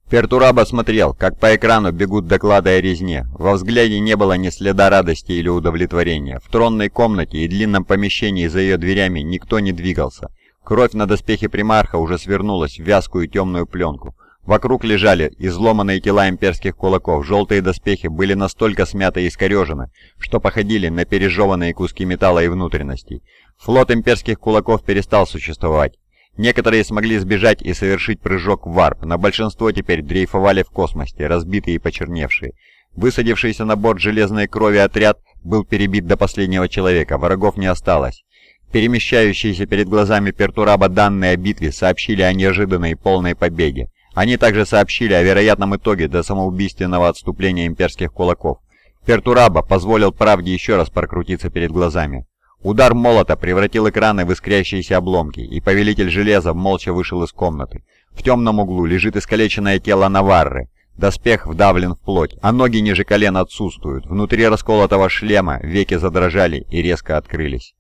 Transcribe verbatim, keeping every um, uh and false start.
Пертураба смотрел, как по экрану бегут доклады о резне. Во взгляде не было ни следа радости или удовлетворения. В тронной комнате и длинном помещении за ее дверями никто не двигался. Кровь на доспехе примарха уже свернулась в вязкую темную пленку. Вокруг лежали изломанные тела имперских кулаков. Желтые доспехи были настолько смяты и искорежены, что походили на пережеванные куски металла и внутренностей. Флот имперских кулаков перестал существовать. Некоторые смогли сбежать и совершить прыжок в варп, но большинство теперь дрейфовали в космосе, разбитые и почерневшие. Высадившийся на борт железной крови отряд был перебит до последнего человека, врагов не осталось. Перемещающиеся перед глазами Пертураба данные о битве сообщили о неожиданной и полной победе. Они также сообщили о вероятном итоге до самоубийственного отступления имперских кулаков. Пертураба позволил правде еще раз прокрутиться перед глазами. Удар молота превратил экраны в искрящиеся обломки, и Повелитель Железа молча вышел из комнаты. В темном углу лежит искалеченное тело Наварры. Доспех вдавлен в плоть, а ноги ниже колен отсутствуют. Внутри расколотого шлема веки задрожали и резко открылись.